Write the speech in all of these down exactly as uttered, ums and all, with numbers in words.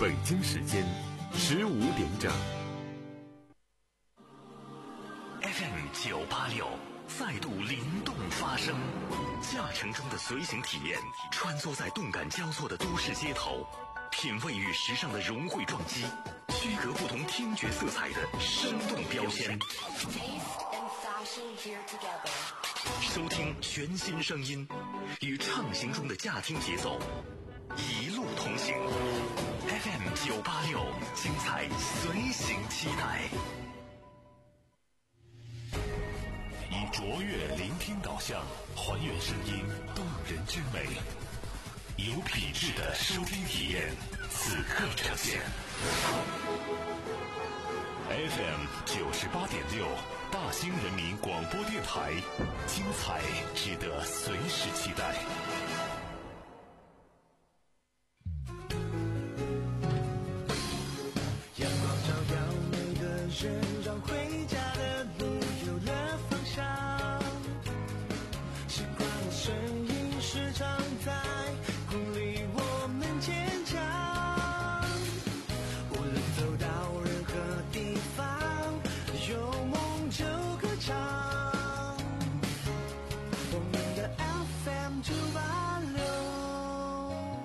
北京时间十五点整。 F M 九八六再度灵动发声，驾乘中的随行体验，穿梭在动感交错的都市街头，品味与时尚的融汇撞击，区隔不同听觉色彩的生动标签。收听全新声音，与畅行中的驾听节奏一路同行。F M 九八六，精彩随行期待。以卓越聆听导向，还原声音动人之美，有品质的收听体验，此刻呈现。F M 九十八点六，大兴人民广播电台，精彩值得随时期待。 阳光照耀每个人，让回家的路有了方向。习惯的声音时常在鼓励我们坚强。无论走到任何地方，有梦就歌唱。我们的 F M 九八六。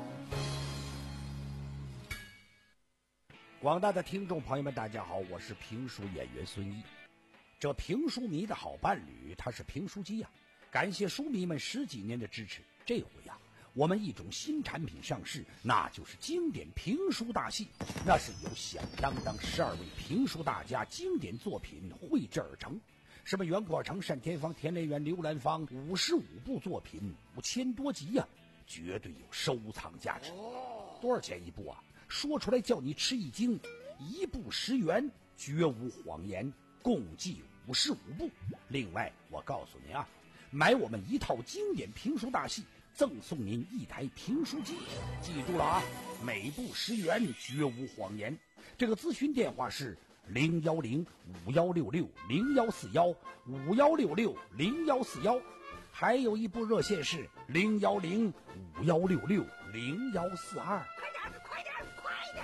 广大的听众朋友们，大家好，我是评书演员孙一。这评书迷的好伴侣，他是评书机呀、啊。感谢书迷们十几年的支持，这回呀、啊，我们一种新产品上市，那就是经典评书大戏。那是由响当当十二位评书大家经典作品绘制而成，什么袁阔成、单田芳、田连元、刘兰芳，五十五部作品，五千多集呀、啊，绝对有收藏价值。多少钱一部啊？说出来叫你吃一惊，一部十元，绝无谎言，共计五十五部。另外，我告诉您啊，买我们一套经典评书大戏，赠送您一台评书机。记住了啊，每部十元，绝无谎言。这个咨询电话是零幺零五幺六六零幺四幺五幺六六零幺四幺，还有一部热线是零幺零五幺六六零幺四二。 快点，快点！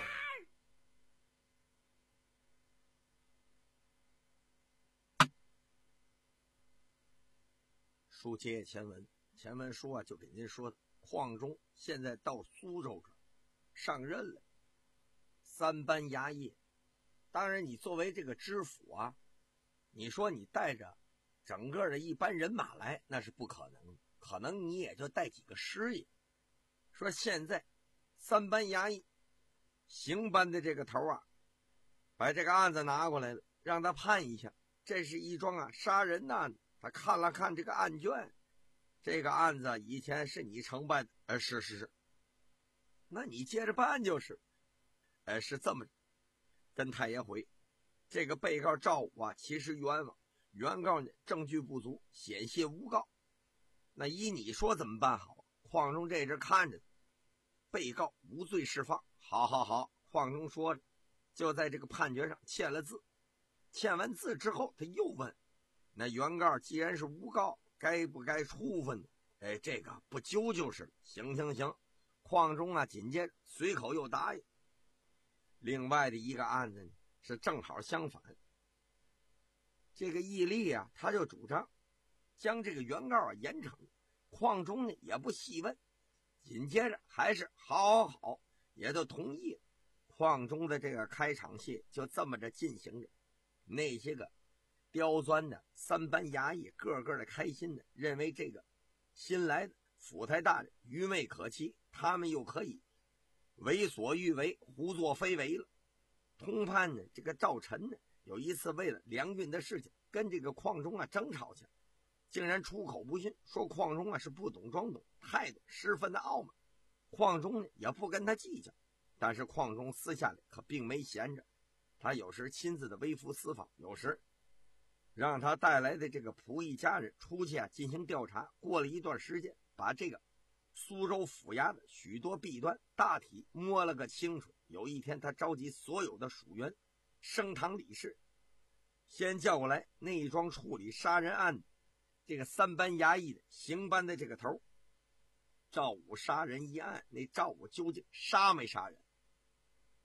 书接前文，前文书啊就给您说的，邝中现在到苏州这上任了，三班衙役。当然你作为这个知府啊，你说你带着整个的一班人马来，那是不可能，可能你也就带几个师爷。说现在三班衙役刑班的这个头啊，把这个案子拿过来了，让他判一下，这是一桩啊杀人案。他看了看这个案卷，这个案子以前是你承办的，呃，是是是，那你接着办就是，呃，是这么跟太爷回，这个被告赵武啊，其实冤枉，原告呢证据不足，险些诬告，那依你说怎么办好？邝中这阵看着，被告无罪释放，好好好，邝中说着，就在这个判决上签了字，签完字之后，他又问。那原告既然是诬告，该不该处分呢？哎，这个不究就是了。行行行，邝中啊，紧接着随口又答应。另外的一个案子呢，是正好相反。这个义利啊，他就主张将这个原告啊严惩，邝中呢也不细问，紧接着还是好好好，也就同意了。邝中的这个开场戏就这么着进行着，那些个刁钻的三班衙役个个的开心的，认为这个新来的府台大人愚昧可欺，他们又可以为所欲为，胡作非为了。通判呢，这个赵晨呢，有一次为了粮运的事情跟这个邝中啊争吵去，竟然出口不逊，说邝中啊是不懂装懂，态度十分的傲慢。邝中呢也不跟他计较，但是邝中私下里可并没闲着，他有时亲自的微服私访，有时让他带来的这个仆役家人出去啊进行调查。过了一段时间，把这个苏州府衙的许多弊端大体摸了个清楚。有一天，他召集所有的属员升堂理事，先叫过来那一桩处理杀人案这个三班衙役的刑班的这个头。赵武杀人一案，那赵武究竟杀没杀人？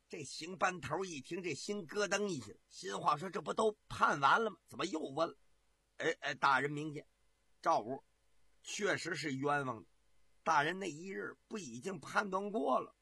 这邢班头一听，这心咯噔一下，心话说这不都判完了吗？怎么又问了？哎哎，大人明鉴，赵武确实是冤枉的，大人那一日不已经判断过了？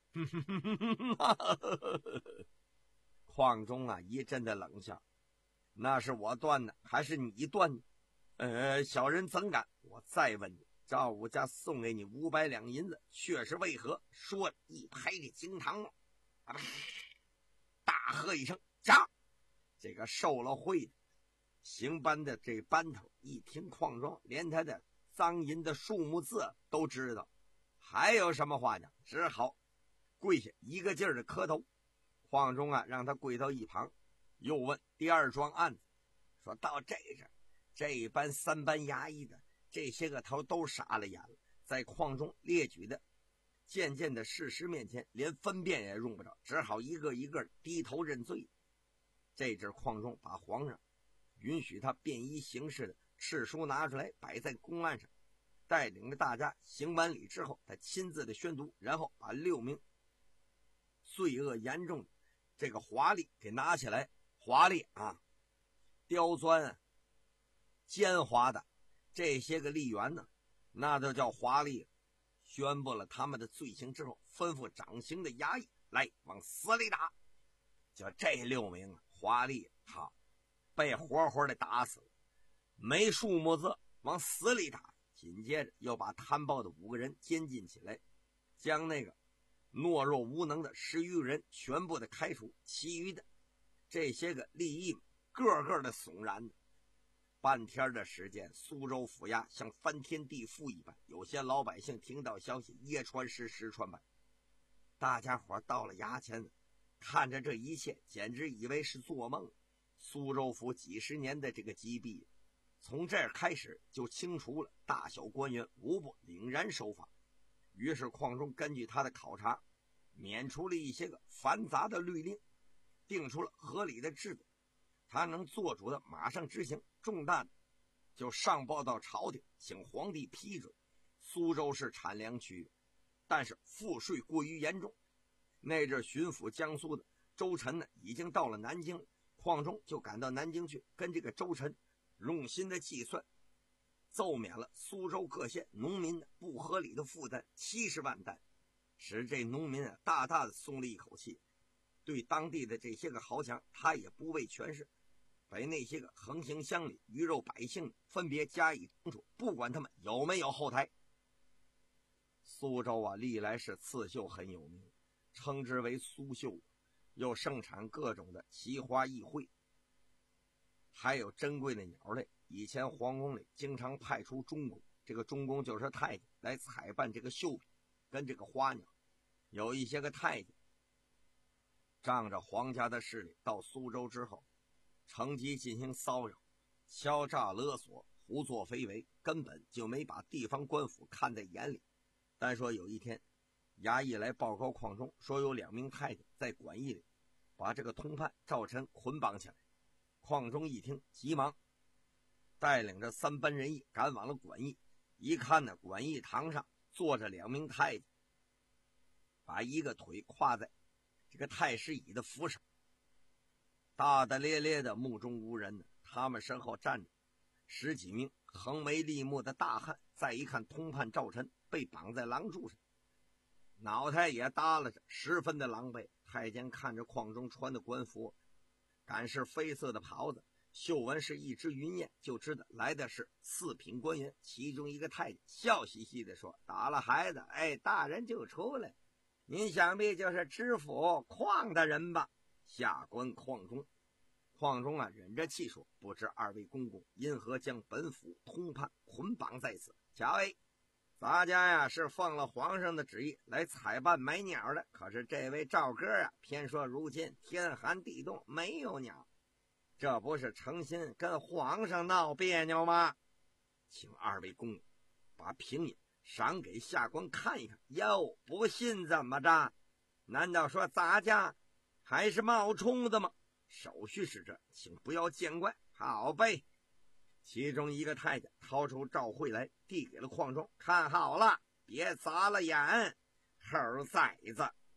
邝中啊一阵的冷笑，那是我断的还是你断的？呃，小人怎敢？我再问你，赵武家送给你五百两银子，却是为何？说一拍这惊堂木，啊，大喝一声：“驾！”这个受了贿的邢班的这班头一听邝庄连他的赃银的数目字都知道，还有什么话讲？只好跪下一个劲儿的磕头。邝中啊让他跪到一旁，又问第二桩案子，说到这这这班三班衙役的这些个头都傻了眼了，在邝中列举的渐渐的事实面前，连分辨也用不着，只好一个一个低头认罪。这阵邝中把皇上允许他便衣行事的敕书拿出来摆在公案上，带领着大家行完礼之后，他亲自的宣读，然后把六名罪恶严重的这个华丽给拿起来。华丽啊，刁钻奸猾的这些个吏员呢，那就叫华丽了。宣布了他们的罪行之后，吩咐掌刑的衙役来往死里打。就这六名啊华丽，好被活活的打死了，没数目字往死里打。紧接着又把贪暴的五个人监禁起来，将那个懦弱无能的十余个人全部的开除，其余的这些个吏役个个的悚然的。半天的时间，苏州府衙像翻天地覆一般，有些老百姓听到消息，夜传十，十传百。大家伙到了衙前，看着这一切，简直以为是做梦。苏州府几十年的这个积弊，从这儿开始就清除了，大小官员无不凛然守法。于是邝中根据他的考察，免除了一些个繁杂的律令，定出了合理的制度，他能做主的马上执行，重大的就上报到朝廷，请皇帝批准。苏州是产粮区，但是赋税过于严重。那阵巡抚江苏的周臣呢，已经到了南京了，邝中就赶到南京去，跟这个周臣用心的计算，奏免了苏州各县农民的不合理的负担七十万担，使这农民啊大大的松了一口气。对当地的这些个豪强，他也不畏权势，把那些个横行乡里鱼肉百姓分别加以惩处，不管他们有没有后台。苏州啊历来是刺绣很有名，称之为苏绣，又盛产各种的奇花异卉，还有珍贵的鸟类。以前皇宫里经常派出中宫，这个中宫就是太监，来采办这个绣品跟这个花鸟。有一些个太监仗着皇家的势力到苏州之后，乘机进行骚扰、敲诈勒索、胡作非为，根本就没把地方官府看在眼里。但说有一天，衙役来报告邝中，说有两名太监在馆驿里把这个通判赵臣捆绑起来。邝中一听，急忙带领着三班人役赶往了馆驿。一看呢，馆驿堂上坐着两名太监，把一个腿跨在这个太师椅的扶手，大大咧咧的目中无人的。他们身后站着十几名横眉立目的大汉。再一看，通判赵臣被绑在廊柱上，脑袋也耷拉着，十分的狼狈。太监看着邝中穿的官服，赶是绯色的袍子，绣纹是一只云雁，就知道来的是四品官员。其中一个太监笑嘻嘻地说：“打了孩子，哎，大人就出来，您想必就是知府邝大人吧？”下官邝中。邝中啊忍着气说：“不知二位公公因何将本府通判捆绑在此？瞧哎，咱家呀是奉了皇上的旨意来采办买鸟的，可是这位赵哥啊偏说如今天寒地冻，没有鸟，这不是诚心跟皇上闹别扭吗？请二位公公把平引赏给下官看一看。”哟，不信怎么着？难道说咱家还是冒充的吗？手续是这，请不要见怪。好呗。其中一个太监掏出照会来，递给了邝中，看好了，别砸了眼。猴崽子！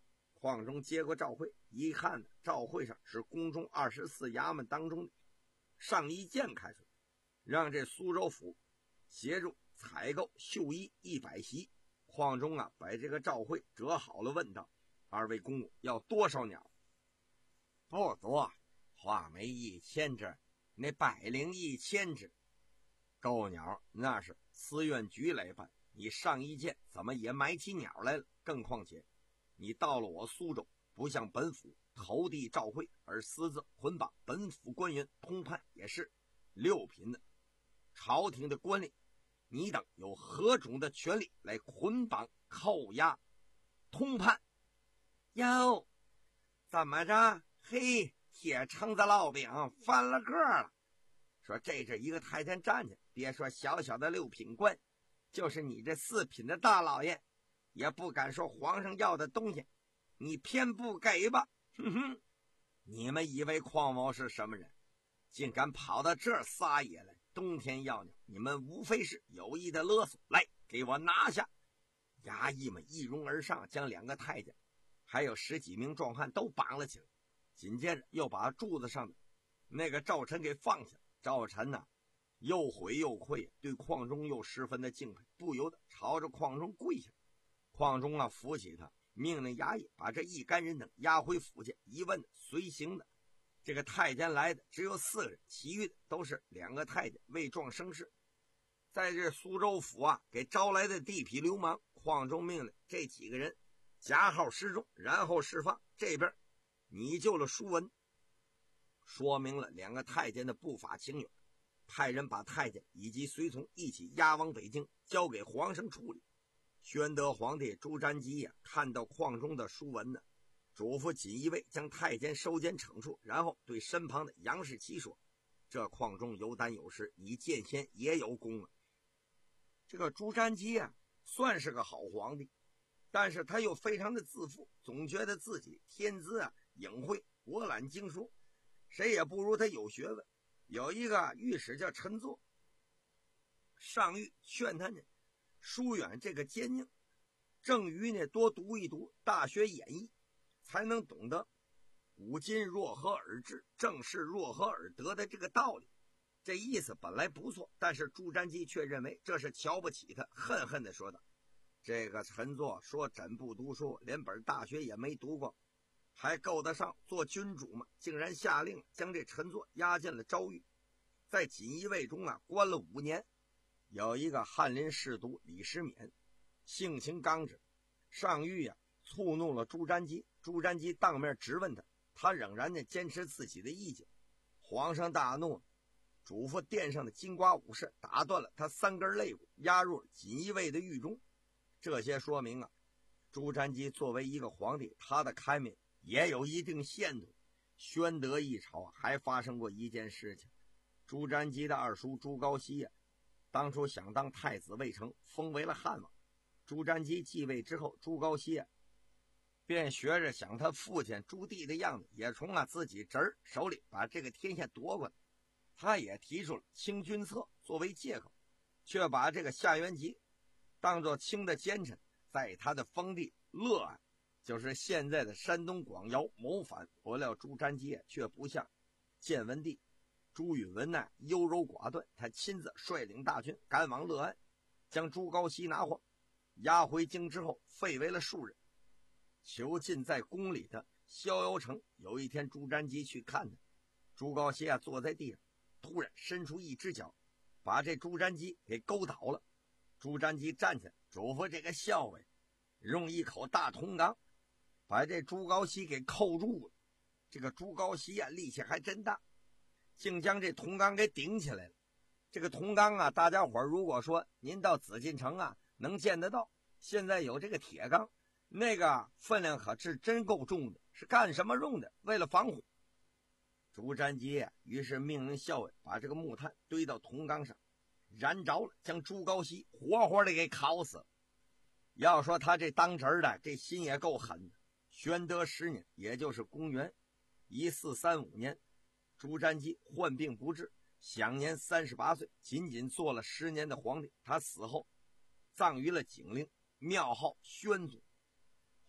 况中接过照会，一看呢，照会上是宫中二十四衙门当中的上一件开出，让这苏州府协助采购绣衣一百袭。况中啊，把这个照会折好了，问道：“二位公公要多少鸟？”“不多，画眉一千只，那百灵一千只。购鸟那是司院局来办，你上一件怎么也买起鸟来了？更况且你到了我苏州，不向本府投递照会，而私自捆绑本府官员通判，也是六品的朝廷的官吏，你等有何种的权利来捆绑扣押通判？”“哟，怎么着？嘿，铁橙子烙饼翻了个了。说这是一个太监站起，别说小小的六品官，就是你这四品的大老爷，也不敢说皇上要的东西，你偏不给吧？哼哼，你们以为邝某是什么人，竟敢跑到这儿撒野来？冬天要鸟，你们无非是有意的勒索，来给我拿下！”衙役们一拥而上，将两个太监还有十几名壮汉都绑了起来，紧接着又把柱子上的那个赵晨给放下。赵晨呐、啊，又悔又愧，对邝中又十分的敬佩，不由得朝着邝中跪下。邝中啊，扶起他，命令衙役把这一干人等押回府去。一问随行的这个太监来的只有四个人，其余的都是两个太监未壮生事。在这苏州府啊，给招来的地痞流氓，邝中命令这几个人夹号示众，然后释放。这边你救了舒文，说明了两个太监的不法情缘，派人把太监以及随从一起押往北京，交给皇上处理。宣德皇帝朱瞻基呀、啊，看到邝中的书文呢，嘱咐锦衣卫将太监收监惩处，然后对身旁的杨士奇说：“这邝中有胆有识，你见贤也有功啊。”这个朱瞻基啊，算是个好皇帝，但是他又非常的自负，总觉得自己天资啊颖慧，博览经书，谁也不如他有学问。有一个御史叫陈作，上谕劝他呢疏远这个奸佞，正于呢多读一读《大学演义》，才能懂得古今若何而治，正是若何而得的这个道理。这意思本来不错，但是朱瞻基却认为这是瞧不起他，恨恨地说道：“这个陈作说真不读书，连本大学也没读过，还够得上做君主吗？”竟然下令将这陈作押进了诏狱，在锦衣卫中啊关了五年。有一个翰林侍读李时勉，性情刚直，上谕呀、啊、触怒了朱瞻基。朱瞻基当面质问他，他仍然呢坚持自己的意见。皇上大怒，嘱咐殿上的金瓜武士打断了他三根肋骨，押入了锦衣卫的狱中。这些说明啊，朱瞻基作为一个皇帝，他的开明也有一定限度。宣德一朝还发生过一件事情，朱瞻基的二叔朱高煦呀、啊，当初想当太子未成，封为了汉王。朱瞻基继位之后，朱高煦、啊、便学着想他父亲朱棣的样子，也从啊自己侄儿手里把这个天下夺过来。他也提出了清君侧作为借口，却把这个夏元吉当作清的奸臣，在他的封地乐安，就是现在的山东广窑谋反。不料朱瞻基却不像建文帝朱允文呐优柔寡断，他亲自率领大军赶往乐安，将朱高煦拿获，押回京之后废为了庶人，囚禁在宫里的逍遥城。有一天朱瞻基去看他，朱高煦啊坐在地上，突然伸出一只脚，把这朱瞻基给勾倒了。朱瞻基站起来，嘱咐这个校尉用一口大铜缸把这朱高煦给扣住了。这个朱高煦啊力气还真大，竟将这铜缸给顶起来了。这个铜缸啊，大家伙如果说您到紫禁城啊能见得到，现在有这个铁缸，那个分量可是真够重的，是干什么用的？为了防火。朱瞻基于是命令校尉把这个木炭堆到铜缸上，燃着了，将朱高煦活活的给烤死了。要说他这当侄儿的这心也够狠的。宣德十年，也就是公元一四三五年，朱瞻基患病不治，享年三十八岁，仅仅做了十年的皇帝。他死后葬于了景陵，庙号宣祖。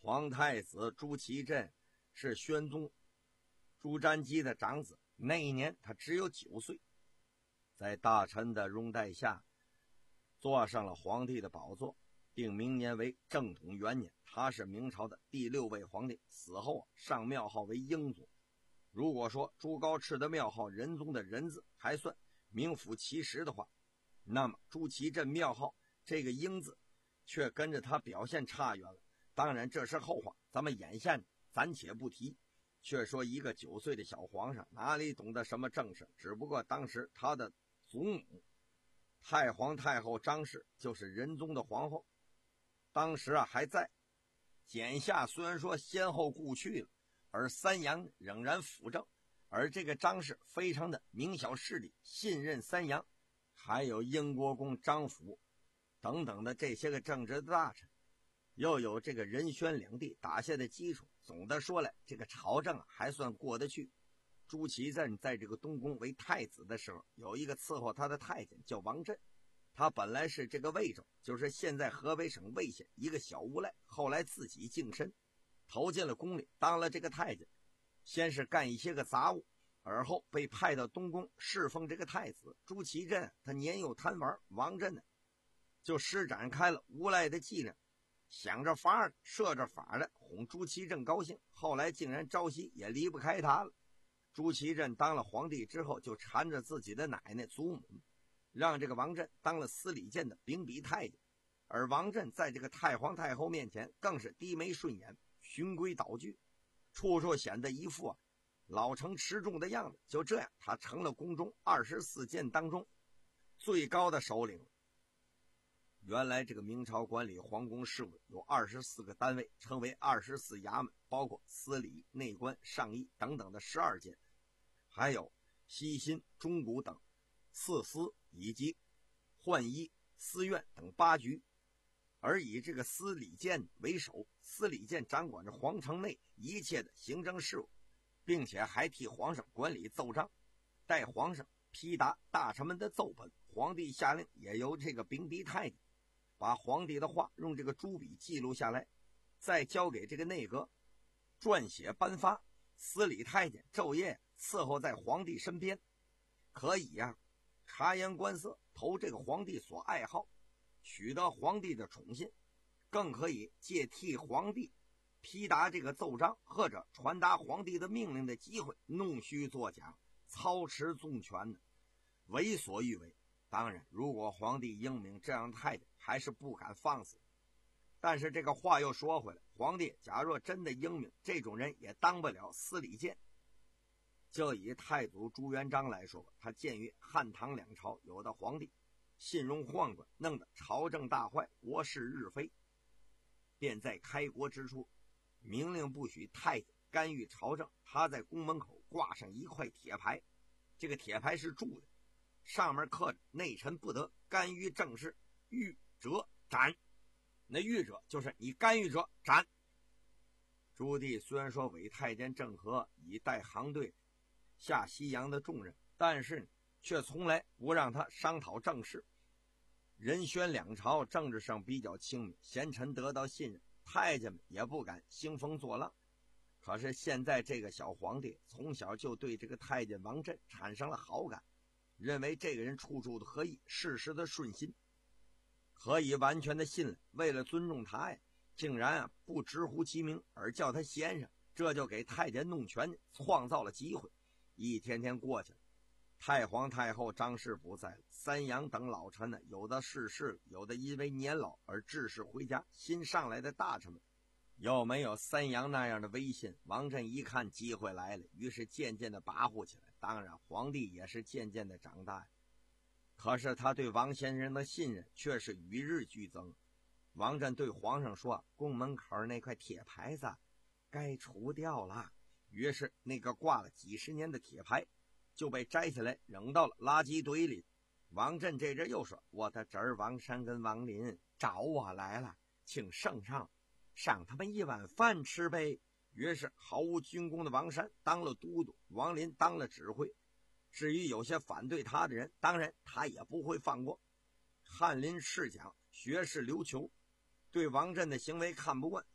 皇太子朱祁镇是宣宗朱瞻基的长子，那一年他只有九岁，在大臣的拥戴下坐上了皇帝的宝座，定明年为正统元年。他是明朝的第六位皇帝，死后上庙号为英宗。如果说朱高炽的庙号仁宗的仁字还算名副其实的话，那么朱祁镇庙号这个英字却跟着他表现差远了。当然这是后话，咱们眼下暂且不提，却说一个九岁的小皇上哪里懂得什么正事，只不过当时他的祖母太皇太后张氏就是仁宗的皇后，当时啊还在。简夏虽然说先后故去了，而三阳仍然辅政，而这个张氏非常的明晓事理，信任三阳，还有英国公张辅等等的这些个政治的大臣，又有这个仁宣两地打下的基础。总的说来，这个朝政啊还算过得去。朱祁镇在这个东宫为太子的时候，有一个伺候他的太监叫王振，他本来是这个魏州，就是现在河北省魏县一个小无赖，后来自己净身投进了宫里，当了这个太监，先是干一些个杂物，而后被派到东宫侍奉这个太子。朱祁镇他年幼贪玩，王振呢就施展开了无赖的伎俩，想着法儿设着法的哄朱祁镇高兴，后来竟然朝夕也离不开他了。朱祁镇当了皇帝之后，就缠着自己的奶奶祖母，让这个王振当了司礼监的秉笔太监，而王振在这个太皇太后面前更是低眉顺眼，循规蹈矩，处处显得一副啊老成持重的样子。就这样，他成了宫中二十四监当中最高的首领。原来这个明朝管理皇宫事务有二十四个单位，称为二十四衙门，包括司礼、内官、上议等等的十二监，还有西辛、中古等四司以及浣衣、司院等八局。而以这个司礼监为首，司礼监掌管着皇城内一切的行政事务，并且还替皇上管理奏章，代皇上批答大臣们的奏本。皇帝下令也由这个秉笔太监把皇帝的话用这个朱笔记录下来，再交给这个内阁撰写颁发。司礼太监昼夜伺候在皇帝身边，可以呀、啊、察言观色，投这个皇帝所爱好，取得皇帝的宠信，更可以借替皇帝批答这个奏章或者传达皇帝的命令的机会，弄虚作假，操持纵权的，为所欲为。当然如果皇帝英明，这样太监还是不敢放肆。但是这个话又说回来，皇帝假若真的英明，这种人也当不了司礼监。就以太祖朱元璋来说吧，他鉴于汉唐两朝有的皇帝信用宦官，弄得朝政大坏，国事日非，便在开国之初明令不许太监干预朝政。他在宫门口挂上一块铁牌，这个铁牌是铸的，上面刻着内臣不得干预政事，遇者斩。那遇者就是你干预者斩。朱棣虽然说委太监郑和以带航队下西洋的重任，但是却从来不让他商讨政事。仁宣两朝政治上比较清明，贤臣得到信任，太监们也不敢兴风作浪。可是现在这个小皇帝从小就对这个太监王振产生了好感，认为这个人处处的合意，事事的顺心，可以完全的信赖。为了尊重他呀，竟然啊不直呼其名，而叫他先生，这就给太监弄权创造了机会。一天天过去了，太皇太后张氏不在了，三阳等老臣呢，有的逝世，有的因为年老而致仕回家。新上来的大臣们又没有三阳那样的威信，王振一看机会来了，于是渐渐的跋扈起来。当然皇帝也是渐渐的长大，可是他对王先生的信任却是与日俱增。王振对皇上说，宫门口那块铁牌子该除掉了。于是那个挂了几十年的铁牌就被摘下来扔到了垃圾堆里。王振这阵又说，我的侄儿王山跟王林找我来了，请圣上赏他们一碗饭吃呗。于是毫无军功的王山当了都督，王林当了指挥。至于有些反对他的人，当然他也不会放过。翰林侍讲学士刘求对王振的行为看不惯，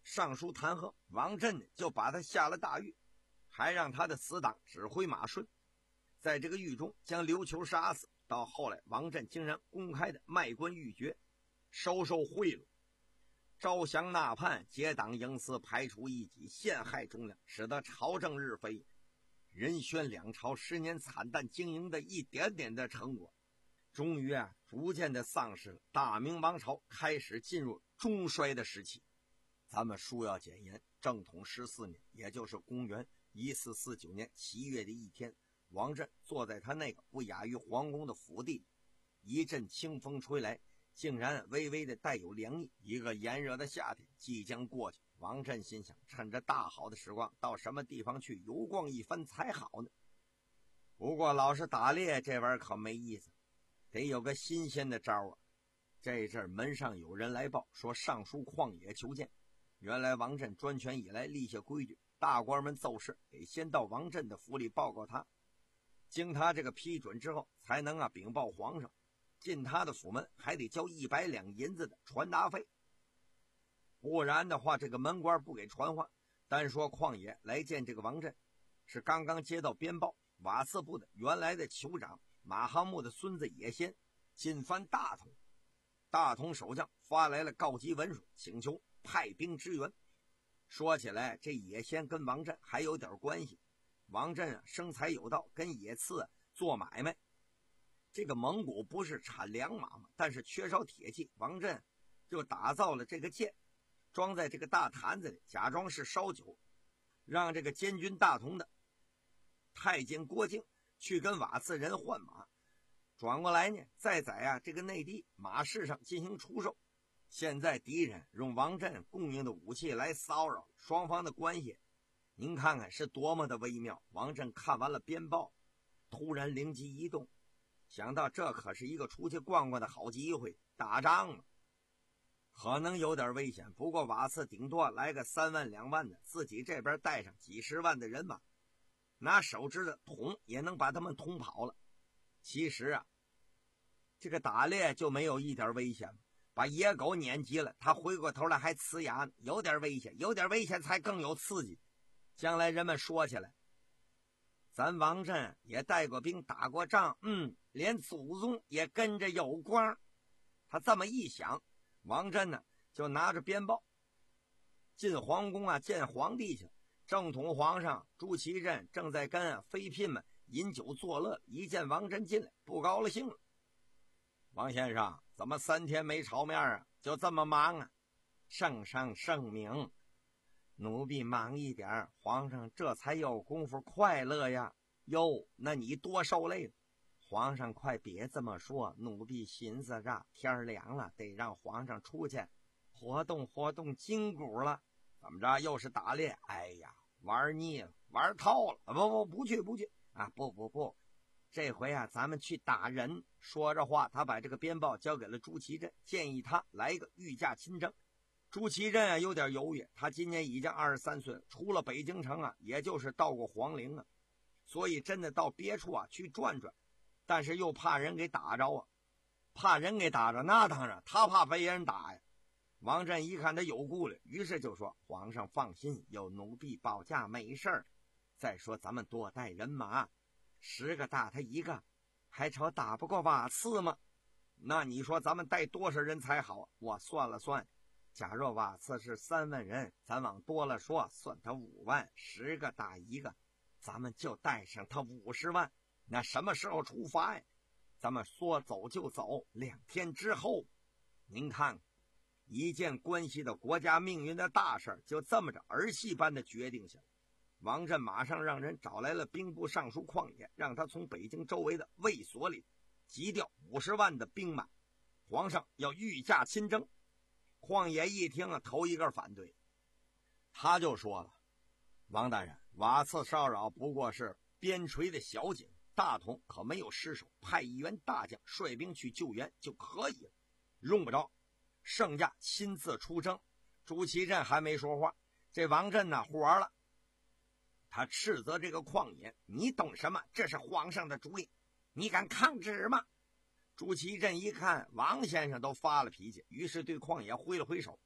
上书弹劾，王振就把他下了大狱，还让他的死党指挥马顺在这个狱中将刘球杀死。到后来，王振竟然公开的卖官鬻爵，收受贿赂，招降纳叛，结党营私，排除异己，陷害忠良，使得朝政日非，仁宣两朝十年惨淡经营的一点点的成果，终于啊，逐渐的丧失了。大明王朝开始进入中衰的时期。咱们书要简言，正统十四年，也就是公元一四四九年七月的一天，王振坐在他那个不亚于皇宫的府邸，一阵清风吹来，竟然微微的带有凉意。一个炎热的夏天即将过去，王振心想，趁着大好的时光，到什么地方去游逛一番才好呢？不过老是打猎这玩意儿可没意思，得有个新鲜的招啊！这阵门上有人来报，说上书旷野求见。原来王振专权以来立下规矩，大官们奏事得先到王振的府里报告他，经他这个批准之后，才能啊禀报皇上。进他的府门还得交一百两银子的传达费，不然的话这个门官不给传话。单说旷野来见这个王振，是刚刚接到鞭报，瓦剌部的原来的酋长马哈木的孙子野先进犯大同，大同守将发来了告急文书，请求派兵支援。说起来这野先跟王振还有点关系，王振啊生财有道，跟野次、啊、做买卖。这个蒙古不是产良马吗？但是缺少铁器，王振就打造了这个剑，装在这个大坛子里，假装是烧酒，让这个监军大同的太监郭靖去跟瓦剌人换马，转过来呢再在啊这个内地马市上进行出售。现在敌人用王振供应的武器来骚扰，双方的关系您看看是多么的微妙。王振看完了鞭报，突然灵机一动，想到这可是一个出去逛逛的好机会，打仗嘛，可能有点危险，不过瓦剌顶多来个三万两万的，自己这边带上几十万的人马，拿手指的捅也能把他们捅跑了。其实啊，这个打猎就没有一点危险了，把野狗撵急了，他回过头来还呲牙呢，有点危险，有点危险才更有刺激。将来人们说起来，咱王振也带过兵打过仗，嗯，连祖宗也跟着有光。他这么一想，王振呢就拿着鞭报进皇宫啊见皇帝去。正统皇上朱祁镇正在跟啊妃嫔们饮酒作乐，一见王振进来不高了兴了。王先生怎么三天没炒面啊？就这么忙啊？圣上圣明，奴婢忙一点，皇上这才有功夫快乐呀。哟，那你多受累了。皇上快别这么说，奴婢寻思着天凉了，得让皇上出去活动活动筋骨了。怎么着，又是打猎？哎呀，玩腻了，玩透了。不不不去不去啊！不不不，这回啊咱们去打人。说着话，他把这个鞭报交给了朱祁镇，建议他来一个御驾亲征。朱祁镇啊有点犹豫，他今年已经二十三岁了，除了北京城啊也就是到过皇陵啊，所以真的到别处啊去转转，但是又怕人给打着啊，怕人给打着，那当然他怕被人打呀。王振一看他有顾虑，于是就说，皇上放心，有奴婢保驾没事儿。再说咱们多带人马，十个打他一个，还愁打不过瓦剌吗？那你说咱们带多少人才好？我算了算，假若瓦剌是三万人，咱往多了说，算他五万，十个打一个，咱们就带上他五十万。那什么时候出发呀？咱们说走就走，两天之后。您看，一件关系到国家命运的大事就这么着儿戏般的决定下来。王振马上让人找来了兵部尚书旷野，让他从北京周围的卫所里急调五十万的兵马，皇上要御驾亲征。旷野一听啊，头一个反对，他就说了，王大人，瓦剌骚扰不过是边陲的小景，大同可没有失手，派一员大将率兵去救援就可以了，用不着圣驾亲自出征。朱祁镇还没说话，这王振呢火了，他斥责这个旷野，你懂什么？这是皇上的主意，你敢抗旨吗？朱祁镇一看王先生都发了脾气，于是对旷野挥了挥手，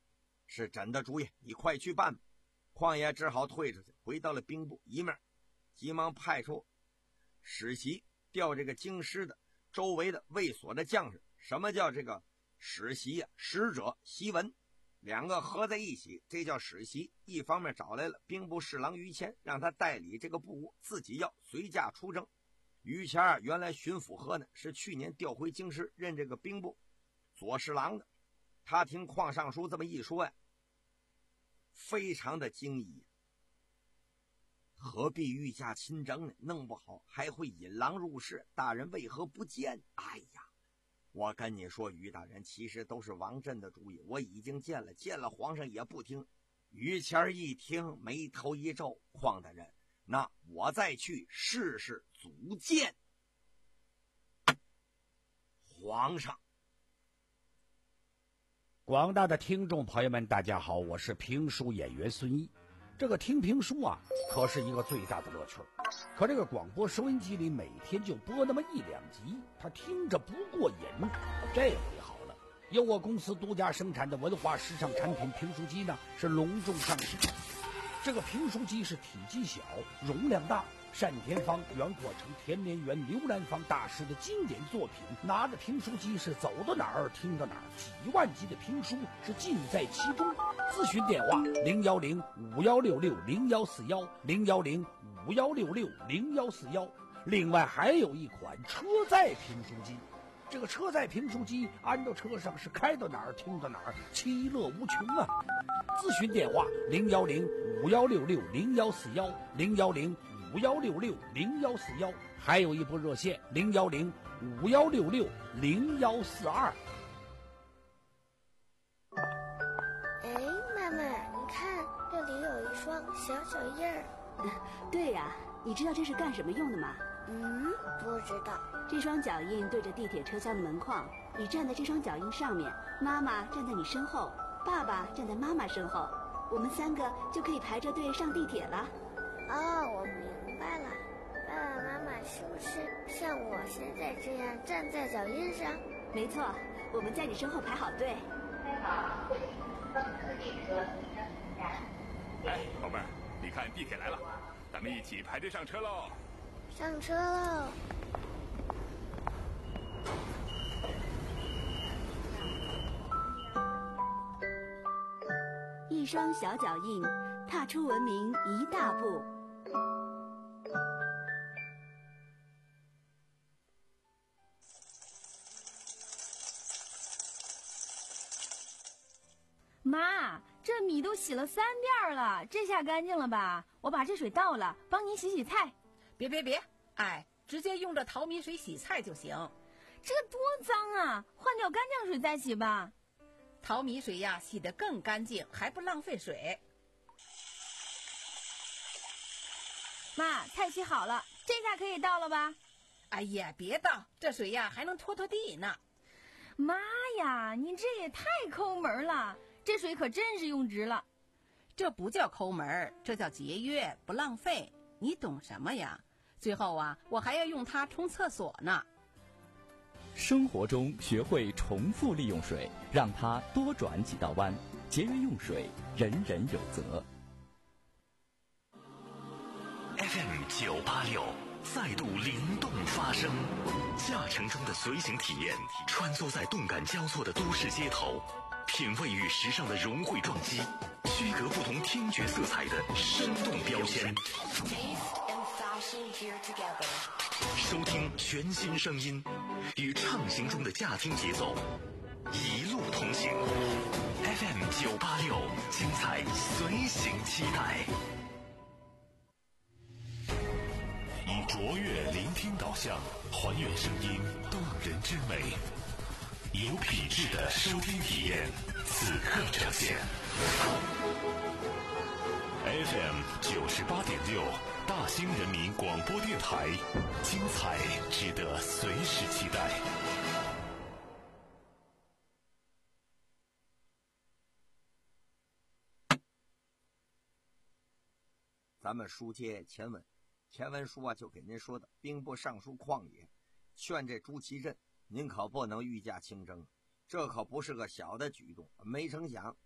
是真的主意，你快去办吧。旷爷只好退出去，回到了兵部一面，急忙派出使袭调这个京师的周围的卫所的将士。什么叫这个使袭呀、啊？使者檄文，两个合在一起，这叫使袭。一方面找来了兵部侍郎于谦，让他代理这个部务，自己要随驾出征。于谦啊，原来巡抚河南，是去年调回京师任这个兵部左侍郎的。他听邝尚书这么一说呀，非常的惊疑，何必御驾亲征呢？弄不好还会引狼入室，大人为何不见？哎呀，我跟你说，于大人，其实都是王振的主意，我已经见了，见了皇上也不听。于谦一听，眉头一皱，邝大人，那我再去试试组建皇上。 广大的听众朋友们，大家好，我是评书演员孙一。这个听评书啊，可是一个最大的乐趣。可这个广播收音机里每天就播那么一两集，他听着不过瘾。这回好了，由我公司独家生产的文化时尚产品评书机呢，是隆重上市。这个评书机是体积小，容量大，单田芳、袁阔成、田连元、刘兰芳大师的经典作品，拿着评书机是走到哪儿听到哪儿，几万集的评书是尽在其中。咨询电话零幺零五幺六六零幺四幺零幺零五幺六六零幺四幺。另外还有一款车载评书机，这个车载评书机安到车上是开到哪儿听到哪儿，其乐无穷啊！咨询电话零幺零五幺六六零幺四幺零幺零五幺六六零幺四幺，还有一部热线零幺零五幺六六零幺四二。 哎，妈妈，你看这里有一双小脚印儿。 对呀、啊，你知道这是干什么用的吗？ 嗯，不知道。 这双脚印对着地铁车厢的门框，你站在这双脚印上面，妈妈站在你身后，爸爸站在妈妈身后，我们三个就可以排着队上地铁了。 哦，我明白了。爸爸妈妈是不是像我现在这样站在脚印上？ 没错，我们在你身后排好队。 哎，宝贝儿，你看地铁来了，咱们一起排队上车喽！ 上车喽！ 一双小脚印，踏出文明一大步。 妈，这米都洗了三遍了，这下干净了吧？我把这水倒了，帮您洗洗菜。 别别别，哎，直接用这淘米水洗菜就行。 这多脏啊！换掉干净水再洗吧。 淘米水呀，洗得更干净，还不浪费水。 妈，菜洗好了，这下可以倒了吧？ 哎呀，别倒，这水呀还能拖拖地呢。 妈呀，你这也太抠门了，这水可真是用值了。 这不叫抠门，这叫节约，不浪费。你懂什么呀？最后啊，我还要用它冲厕所呢。 生活中学会重复利用水，让它多转几道弯，节约用水，人人有责。 F M 九八六再度灵动发声，驾乘中的随行体验，穿梭在动感交错的都市街头，品味与时尚的融汇撞击，区隔不同听觉色彩的生动标签。收听全新声音，与畅行中的驾听节奏，一路同行。F M 九八六，精彩随行期待。以卓越聆听导向，还原声音动人之美，有品质的收听体验，此刻呈现。F M 九十八点六，大兴人民广播电台，精彩值得随时期待。 咱们书接前文，前文书啊就给您说的，兵部尚书旷野劝这朱祁镇，您可不能御驾亲征，这可不是个小的举动。没成想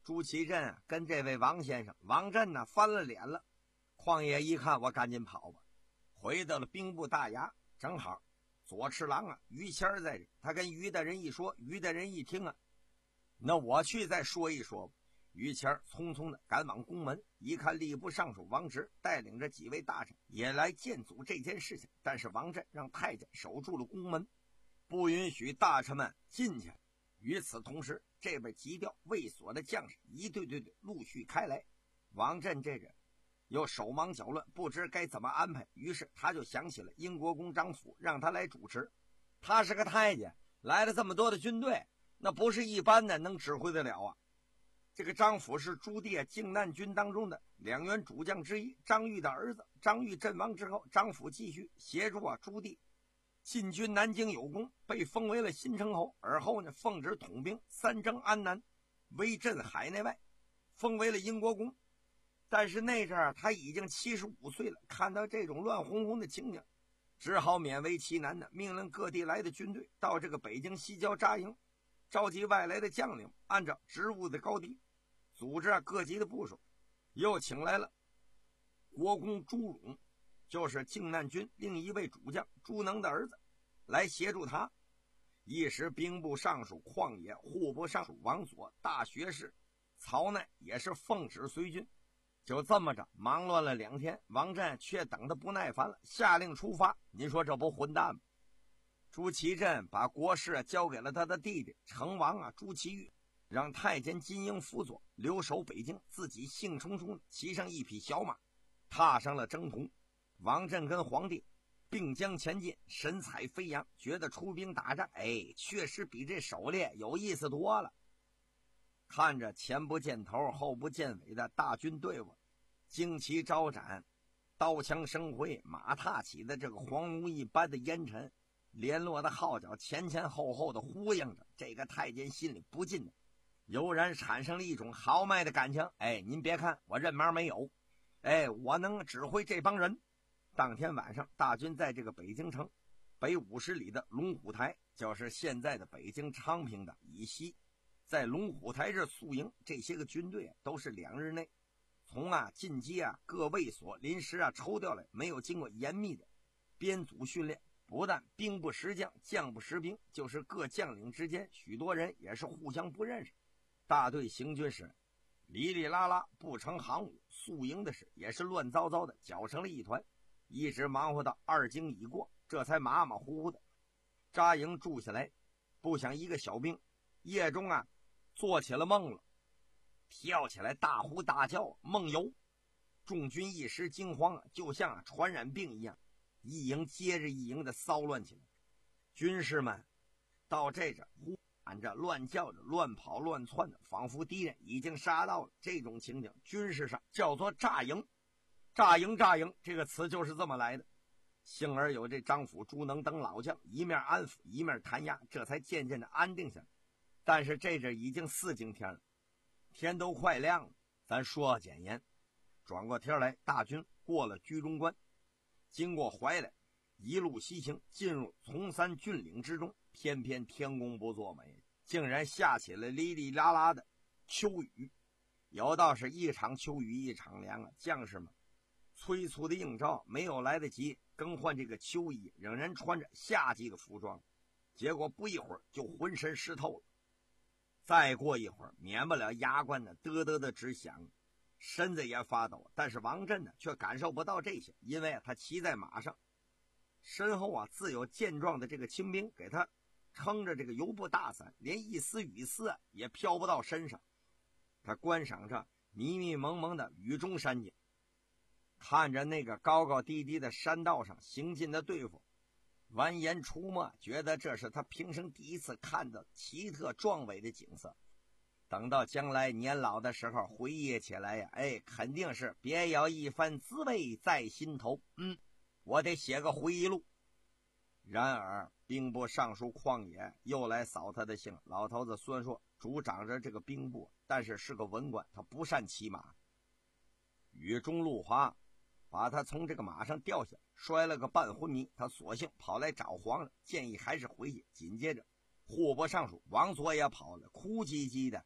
朱祁镇啊跟这位王先生王震呢翻了脸了。旷野一看，我赶紧跑吧，回到了兵部大衙，正好左侍郎啊于谦在这，他跟于大人一说，于大人一听啊，那我去再说一说吧。于谦匆匆的赶往宫门，一看吏部尚书王直带领着几位大臣也来见阻这件事情，但是王震让太监守住了宫门，不允许大臣们进去。与此同时，这边急调卫所的将士一队队队陆续开来，王震这人又手忙脚乱，不知该怎么安排，于是他就想起了英国公张辅，让他来主持。他是个太监，来了这么多的军队，那不是一般的能指挥得了啊。这个张辅是朱棣靖难军当中的两员主将之一，张玉的儿子。张玉阵亡之后，张辅继续协助啊朱棣进军南京有功，被封为了新城侯。而后呢，奉旨统兵三征安南，威震海内外，封为了英国公。但是那阵儿他已经七十五岁了，看到这种乱哄哄的情景，只好勉为其难的命令各地来的军队到这个北京西郊扎营，召集外来的将领，按照职务的高低组织各级的部署，又请来了国公朱荣，就是靖难军另一位主将朱能的儿子，来协助他。一时兵部尚书旷野、户部尚书王佐、大学士曹鼐也是奉旨随军。就这么着忙乱了两天，王震却等得不耐烦了，下令出发。您说这不混蛋吗？朱祁镇把国事交给了他的弟弟成王啊朱祁钰，让太监金英辅佐，留守北京，自己兴冲冲骑上一匹小马，踏上了征途。王震跟皇帝并将前进，神采飞扬，觉得出兵打仗，哎，确实比这狩猎有意思多了。看着前不见头后不见尾的大军队伍，旌旗招展，刀枪生辉，马踏起的这个黄龙一般的烟尘，联络的号角前前后后的呼应着，这个太监心里不禁的油然产生了一种豪迈的感情。哎，您别看我人毛没有，哎，我能指挥这帮人。当天晚上，大军在这个北京城北五十里的龙虎台，就是现在的北京昌平的以西，在龙虎台这宿营。这些个军队都是两日内从啊进阶啊各卫所临时啊抽调来，没有经过严密的编组训练，不但兵不识将，将不识兵，就是各将领之间许多人也是互相不认识。大队行军时哩哩啦啦不成行伍，宿营的事也是乱糟糟的搅成了一团，一直忙活到二更已过，这才马马虎虎的扎营住下来。不想一个小兵夜中啊做起了梦了，跳起来大呼大叫，梦游。众军一时惊慌，就像啊传染病一样，一营接着一营的骚乱起来。军士们到这着呼喊着，乱叫着，乱跑乱窜的，仿佛敌人已经杀到了。这种情景军事上叫做炸营。炸营炸营这个词就是这么来的。幸而有这张辅、朱能等老将一面安抚一面弹压，这才渐渐的安定下来。但是这阵已经四更天了，天都快亮了。咱说简言，转过天来，大军过了居中关，经过怀来，一路西行，进入从三峻岭之中。偏偏天公不作美，竟然下起了哩哩啦啦的秋雨。有道是一场秋雨一场凉啊，将士们催促的应召，没有来得及更换这个秋衣，仍然穿着夏季的服装，结果不一会儿就浑身湿透了。再过一会儿，免不了牙关呢嘚嘚的直响，身子也发抖。但是王震呢却感受不到这些，因为他骑在马上，身后啊自有健壮的这个亲兵给他撑着这个油布大伞，连一丝雨丝啊也飘不到身上。他观赏着迷迷蒙蒙的雨中山景，看着那个高高低低的山道上行进的队伍，完颜出没，觉得这是他平生第一次看到奇特壮伟的景色。等到将来年老的时候回忆起来呀，哎，肯定是别有一番滋味在心头。嗯，我得写个回忆录。然而兵部尚书旷野又来扫他的兴。老头子虽然说主掌着这个兵部，但是是个文官，他不善骑马。雨中路滑，把他从这个马上掉下，摔了个半昏迷。他索性跑来找皇上，建议还是回去。紧接着户部尚书王佐也跑了，哭唧唧的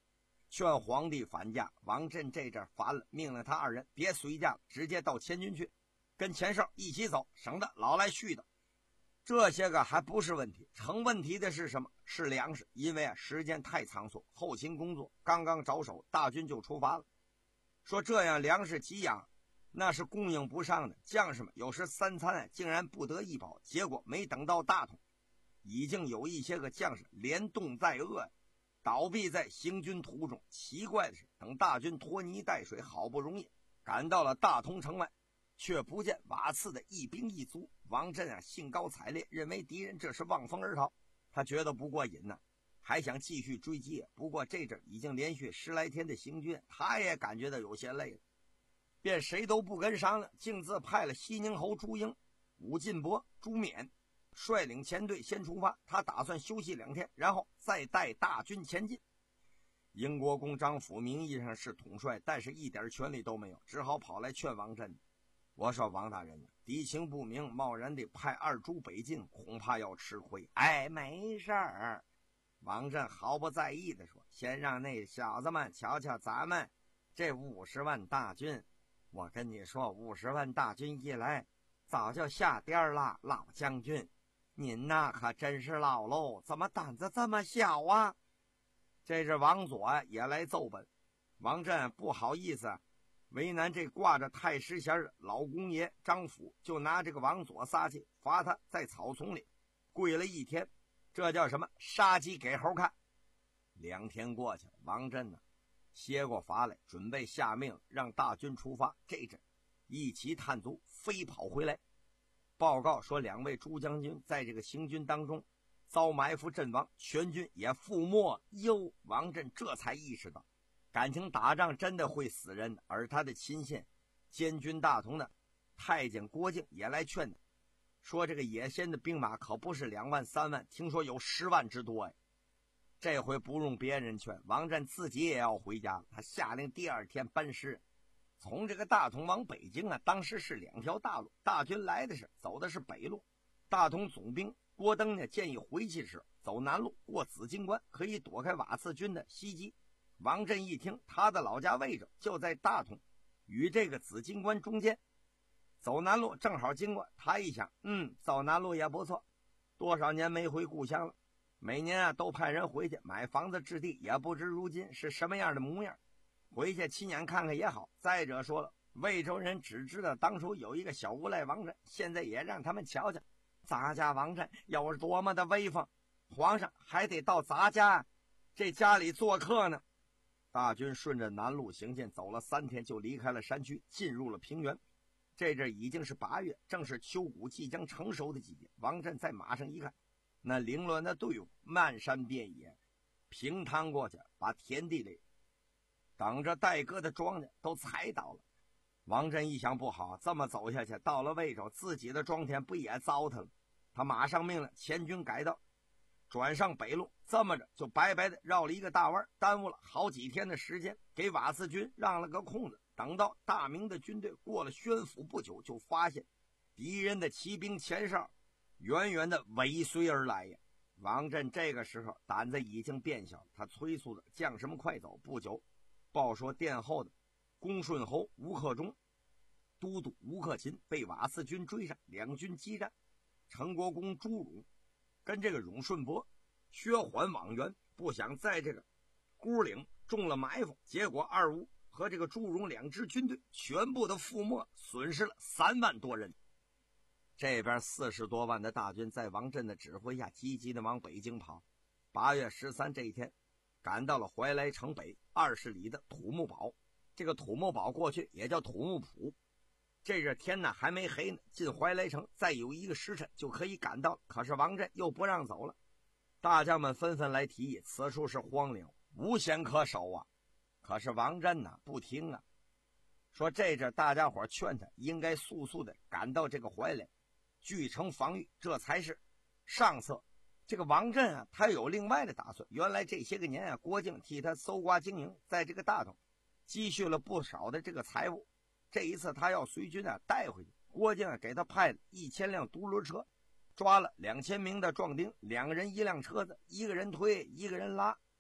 劝皇帝返家。王振这阵烦了，命令他二人别随驾了，直接到前军去，跟钱寿一起走，省得老来絮叨。这些个还不是问题，成问题的是什么？是粮食。因为啊时间太仓促，后勤工作刚刚着手，大军就出发了。说这样粮食给养那是供应不上的，将士们有时三餐啊竟然不得一饱。结果没等到大同，已经有一些个将士连冻带饿呀，倒闭在行军途中。奇怪的是，等大军拖泥带水，好不容易赶到了大同城外，却不见瓦剌的一兵一卒。王振啊兴高采烈，认为敌人这是望风而逃，他觉得不过瘾呢、啊，还想继续追击。不过这阵已经连续十来天的行军，他也感觉到有些累了，便谁都不跟商量，径自派了西宁侯朱英、武进伯、朱冕率领前队先出发。他打算休息两天，然后再带大军前进。英国公张辅名义上是统帅，但是一点权力都没有，只好跑来劝王振。我说王大人，敌情不明，贸然地派二朱北进，恐怕要吃亏。哎，没事儿。王振毫不在意地说，先让那小子们瞧瞧咱们这五十万大军。我跟你说，五十万大军一来，早就下颠了。老将军，您呐可真是老喽，怎么胆子这么小啊？这是王佐也来奏本。王振不好意思为难这挂着太师衔的老公爷张辅，就拿这个王佐撒气，罚他在草丛里跪了一天。这叫什么？杀鸡给猴看。两天过去了，王振呢歇过罚来，准备下命让大军出发。这阵一骑探卒飞跑回来，报告说两位朱将军在这个行军当中遭埋伏阵亡，全军也覆没。哟，王振这才意识到，感情打仗真的会死人。而他的亲信监军大同的太监郭靖也来劝他，说这个野仙的兵马可不是两万三万，听说有十万之多呀。这回不用别人劝，王振自己也要回家了。他下令第二天班师，从这个大同往北京啊，当时是两条大路，大军来的是走的是北路。大同总兵郭登呢建议回去时走南路，过紫荆关，可以躲开瓦剌军的袭击。王振一听，他的老家位置就在大同与这个紫荆关中间，走南路正好经过。他一想，嗯，走南路也不错，多少年没回故乡了，每年啊都派人回去买房子置地，也不知如今是什么样的模样，回去亲眼看看也好。再者说了，魏州人只知道当初有一个小无赖王振，现在也让他们瞧瞧咱家王振有多么的威风，皇上还得到咱家这家里做客呢。大军顺着南路行进，走了三天就离开了山区，进入了平原。这阵已经是八月，正是秋谷即将成熟的季节。王振在马上一看，那凌乱的队伍漫山遍野，平趟过去，把田地里等着待割的庄稼都踩倒了。王振一想，不好，这么走下去，到了魏州，自己的庄田不也糟蹋了？他马上命令前军改道，转上北路。这么着就白白的绕了一个大弯，耽误了好几天的时间，给瓦剌军让了个空子。等到大明的军队过了宣府不久，就发现敌人的骑兵前哨远远的尾随而来呀。王振这个时候胆子已经变小，他催促着将士们快走。不久报说殿后的恭顺侯吴克忠、都督吴克勤被瓦剌军追上，两军激战。成国公朱勇跟这个永顺伯薛缓往援，不想在这个孤岭中了埋伏，结果二吴和这个朱荣两支军队全部的覆没，损失了三万多人。这边四十多万的大军在王振的指挥下积极的往北京跑。八月十三这一天，赶到了怀来城北二十里的土木堡。这个土木堡过去也叫土木堡。这阵天呢还没黑呢，进怀来城再有一个时辰就可以赶到。可是王振又不让走了，大将们纷纷来提议，此处是荒岭，无险可守啊。可是王振呢不听啊，说这阵大家伙劝他应该速速的赶到这个怀来，据城防御，这才是上策。这个王振啊，他有另外的打算。原来这些个年啊，郭靖替他搜刮经营，在这个大同积蓄了不少的这个财物。这一次他要随军啊带回去，郭靖啊给他派了一千辆独轮车，抓了两千名的壮丁，两个人一辆车子，一个人推一个人拉，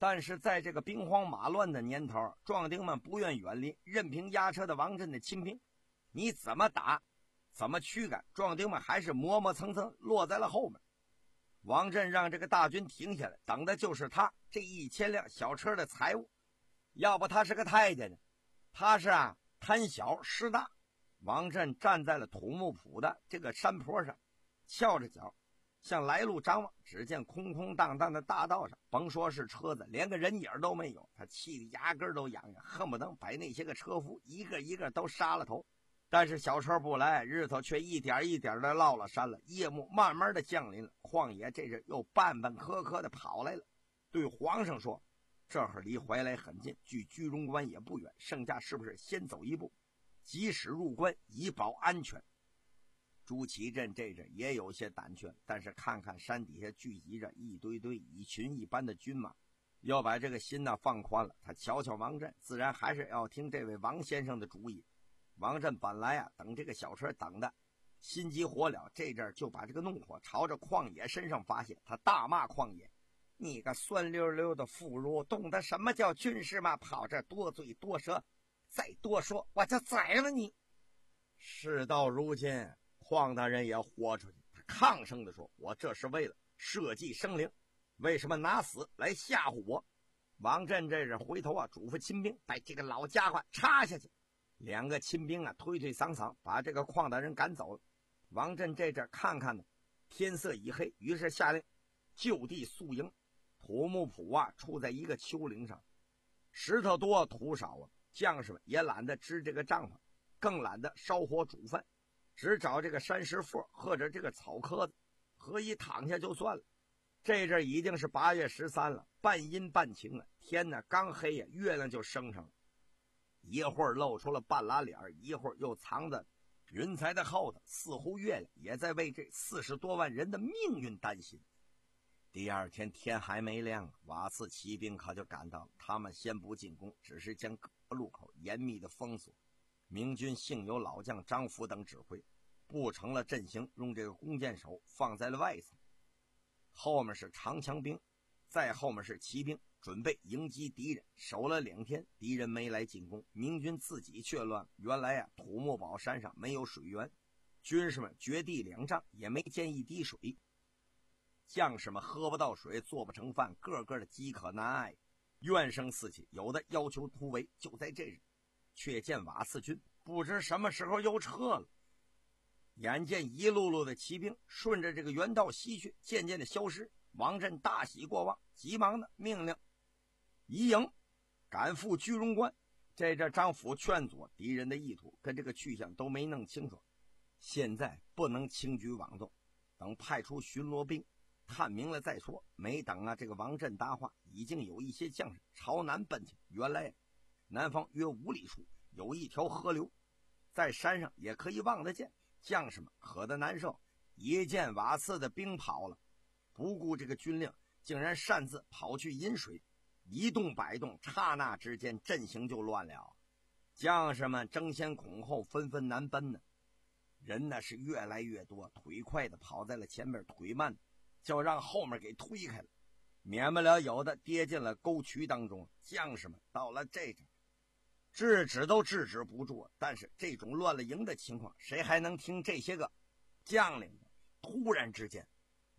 但是在这个兵荒马乱的年头，壮丁们不愿远离，任凭压车的王震的亲兵，你怎么打怎么驱赶，壮丁们还是磨磨蹭蹭落在了后面。王震让这个大军停下来，等的就是他这一千辆小车的财物。要不他是个太监呢，他是啊贪小失大。王震站在了土木堡的这个山坡上，翘着脚向来路张望，只见空空荡荡的大道上，甭说是车子，连个人影都没有。他气得牙根都痒痒，恨不得把那些个车夫一个一个都杀了头。但是小车不来，日头却一点一点的落了山了，夜幕慢慢的降临了。旷野这阵又半半磕磕的跑来了，对皇上说，这会儿离怀来很近，距居中关也不远，圣驾是不是先走一步，及时入关，以保安全。朱祁镇这阵也有些胆怯，但是看看山底下聚集着一堆堆蚁群一般的军马，要把这个心呢放宽了。他瞧瞧王震，自然还是要听这位王先生的主意。王震本来啊等这个小车等的心急火燎，这阵就把这个怒火朝着旷野身上发泄。他大骂旷野，你个酸溜溜的妇孺，懂得什么叫军事吗？跑这多嘴多舌，再多说我就宰了你。事到如今，旷大人也豁出去，他抗声地说，我这是为了社稷生灵，为什么拿死来吓唬我？王震这是回头啊嘱咐亲兵把这个老家伙插下去。两个亲兵啊推推搡搡把这个旷大人赶走了。王震这阵看看呢，天色已黑，于是下令就地宿营。土木堡啊处在一个丘陵上，石头多土少啊，将士们也懒得支这个帐篷，更懒得烧火煮饭，只找这个山石缝或者这个草棵子合一躺下就算了。这阵已经是八月十三了，半阴半晴了，天呢刚黑呀，月亮就升上了，一会儿露出了半拉脸，一会儿又藏在云彩的后头，似乎月亮也在为这四十多万人的命运担心。第二天天还没亮，瓦剌骑兵可就赶到了。他们先不进攻，只是将各路口严密的封锁。明军幸有老将张福等指挥，布成了阵型，用这个弓箭手放在了外层，后面是长枪兵，再后面是骑兵，准备迎击敌人。守了两天，敌人没来进攻，明军自己却乱。原来啊，土木堡山上没有水源，军士们掘地两丈也没见一滴水，将士们喝不到水，做不成饭，个个的饥渴难挨，怨声四起，有的要求突围。就在这日，却见瓦剌军不知什么时候又撤了。眼见一路路的骑兵顺着这个原道西去，渐渐的消失，王震大喜过望，急忙的命令移营赶赴居庸关。这这张辅劝阻敌人的意图跟这个去向都没弄清楚，现在不能轻举妄动，等派出巡逻兵探明了再说。没等啊这个王震答话，已经有一些将士朝南奔去。原来南方约五里处有一条河流，在山上也可以望得见，将士们渴得难受，一见瓦剌的兵跑了，不顾这个军令，竟然擅自跑去饮水，一动摆动，刹那之间阵型就乱了。将士们争先恐后，纷纷南奔呢。人呢是越来越多，腿快的跑在了前面，腿慢的就让后面给推开了，免不了有的跌进了沟渠当中。将士们到了这阵制止都制止不住，但是这种乱了营的情况，谁还能听这些个将领的？突然之间，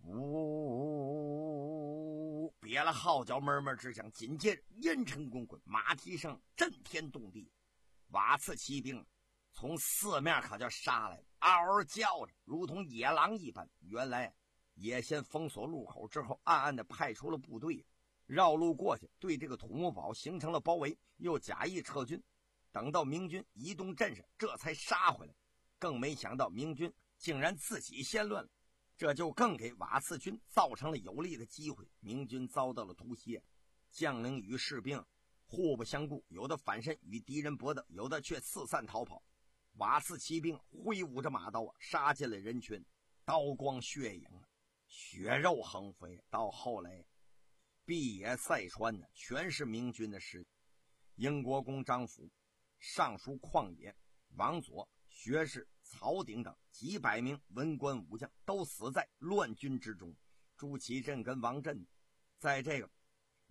呜，别了号角闷闷直响，紧接着烟尘滚滚，马蹄声震天动地。瓦剌骑兵从四面可就杀来了，嗷嗷叫着，如同野狼一般。原来也先封锁路口之后，暗暗的派出了部队绕路过去，对这个土木堡形成了包围，又假意撤军。等到明军移动阵势，这才杀回来。更没想到明军竟然自己先乱了，这就更给瓦剌军造成了有利的机会。明军遭到了突袭，将领与士兵互不相顾，有的反身与敌人搏斗，有的却四散逃跑。瓦剌骑兵挥舞着马刀啊，杀进了人群，刀光血影，血肉横飞。到后来毕野塞川呢，全是明军的尸体。英国公张辅、尚书旷野、王佐、学士曹鼎等几百名文官武将都死在乱军之中。朱祁镇跟王震在这个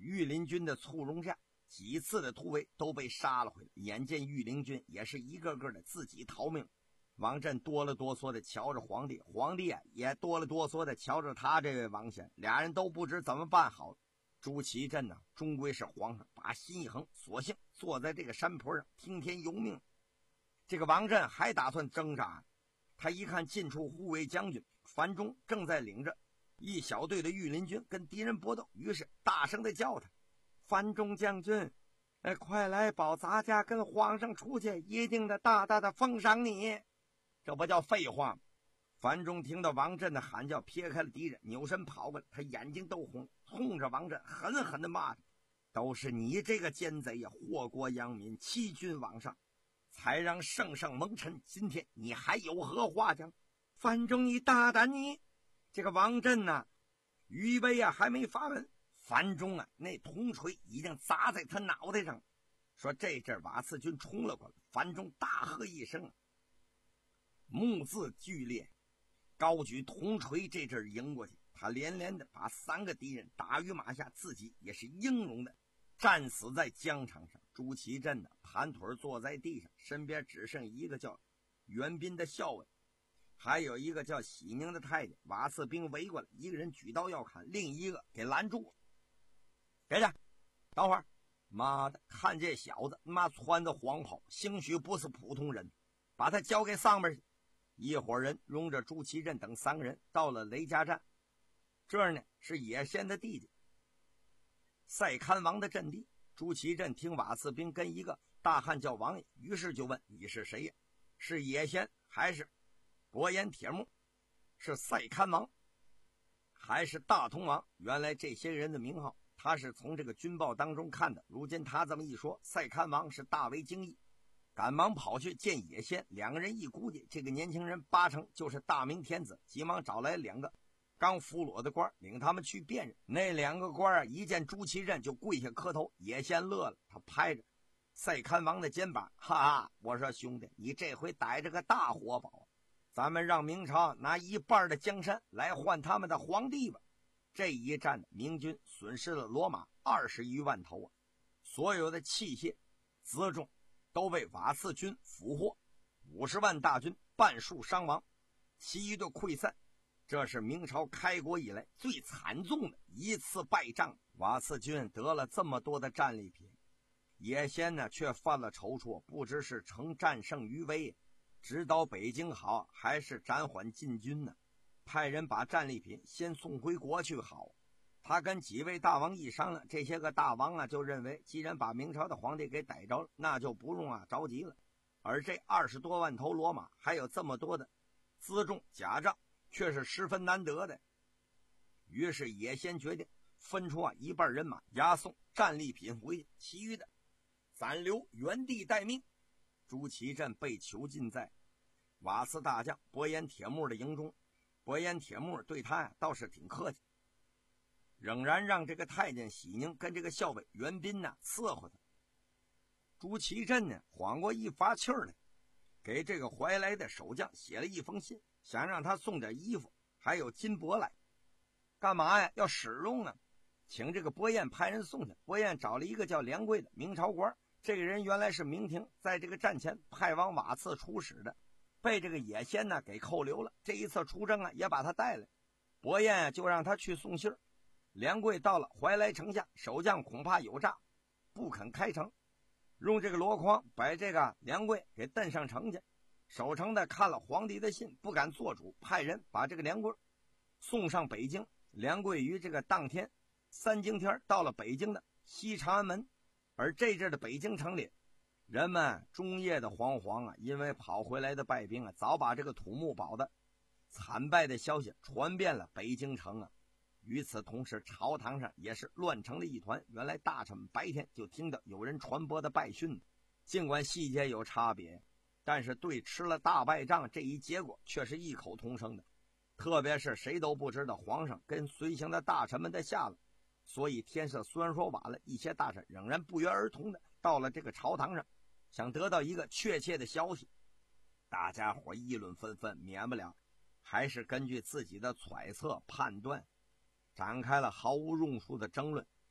御林军的簇拥下，几次的突围都被杀了回来。眼见御林军也是一个个的自己逃命，王振哆了哆嗦的瞧着皇帝，皇帝啊也哆了哆嗦的瞧着他这位王贤，俩人都不知怎么办好了。朱祁镇呢，终归是皇上，把心一横，索性坐在这个山坡上听天由命。这个王振还打算挣扎，他一看近处护卫将军樊中正在领着一小队的御林军跟敌人搏斗，于是大声的叫他：樊中将军，哎，快来保咱家跟皇上出去，一定的大大的封赏你。这不叫废话吗？樊中听到王振的喊叫，撇开了敌人，扭身跑过来，他眼睛都红，冲着王振狠狠的骂他：都是你这个奸贼呀，祸国殃民，欺君罔上，才让圣上蒙尘，今天你还有何话讲？樊中你大胆你！这个王振呐、啊，余威啊还没发文，樊中啊那铜锤已经砸在他脑袋上，说这阵瓦剌军冲了过来，樊中大喝一声，目眦剧烈，高举铜锤，这阵迎过去，他连连的把三个敌人打于马下，自己也是英勇的战死在疆场上。朱祁镇呢，盘腿坐在地上，身边只剩一个叫袁彬的校尉，还有一个叫喜宁的太监。瓦剌兵围过来，一个人举刀要砍，另一个给拦住了。给他，等会儿！妈的，看这小子，妈穿着黄袍，兴许不是普通人，把他交给上面去。一伙人拥着朱祁镇等三个人到了雷家站，这儿呢是野先的弟弟赛堪王的阵地。朱祁镇听瓦剌兵跟一个大汉叫王爷，于是就问：你是谁呀？是野先还是伯颜铁木？是赛堪王还是大同王？原来这些人的名号他是从这个军报当中看的。如今他这么一说，赛堪王是大为惊异，赶忙跑去见野先。两个人一估计，这个年轻人八成就是大明天子，急忙找来两个刚俘虏的官，领他们去辨认。那两个官啊，一见朱祁镇就跪下磕头。野先乐了，他拍着赛堪王的肩膀：哈哈，我说兄弟，你这回逮着个大活宝，咱们让明朝拿一半的江山来换他们的皇帝吧。这一战，明军损失了骡马二十余万头啊，所有的器械辎重都被瓦剌军俘获，五十万大军半数伤亡，其余的溃散。这是明朝开国以来最惨重的一次败仗。瓦剌军得了这么多的战利品，野先呢却犯了踌躇，不知是乘战胜余威，直捣北京好，还是暂缓进军呢？派人把战利品先送回国去好。他跟几位大王一商量，这些个大王啊就认为，既然把明朝的皇帝给逮着了，那就不用啊着急了。而这二十多万头骡马，还有这么多的辎重甲仗，却是十分难得的。于是野先决定分出啊一半人马押送战利品回去，其余的暂留原地待命。朱祁镇被囚禁在瓦剌大将伯颜铁木的营中，伯颜铁木对他呀倒是挺客气，仍然让这个太监喜宁跟这个校尉袁彬呢伺候他。朱祁镇呢缓过一发气儿来，给这个怀来的守将写了一封信，想让他送点衣服还有金帛来。干嘛呀？要使用啊，请这个伯颜派人送去。伯颜找了一个叫梁贵的明朝官，这个人原来是明廷在这个战前派往瓦剌出使的，被这个野先呢给扣留了。这一次出征啊，也把他带来。伯颜就让他去送信。梁贵到了怀来城下，守将恐怕有诈，不肯开城，用这个箩筐把这个梁贵给蹬上城去。守城的看了皇帝的信，不敢做主，派人把这个梁贵送上北京。梁贵于这个当天三更天到了北京的西长安门。而这阵的北京城里，人们终夜的惶惶啊，因为跑回来的败兵啊，早把这个土木堡的惨败的消息传遍了北京城啊。与此同时，朝堂上也是乱成了一团。原来大臣们白天就听到有人传播的败讯，尽管细节有差别，但是对吃了大败仗这一结果却是异口同声的。特别是谁都不知道皇上跟随行的大臣们的下落，所以天色虽然说晚了，一些大臣仍然不约而同的到了这个朝堂上，想得到一个确切的消息。大家伙议论纷纷，免不了还是根据自己的揣测判断，展开了毫无用处的争论。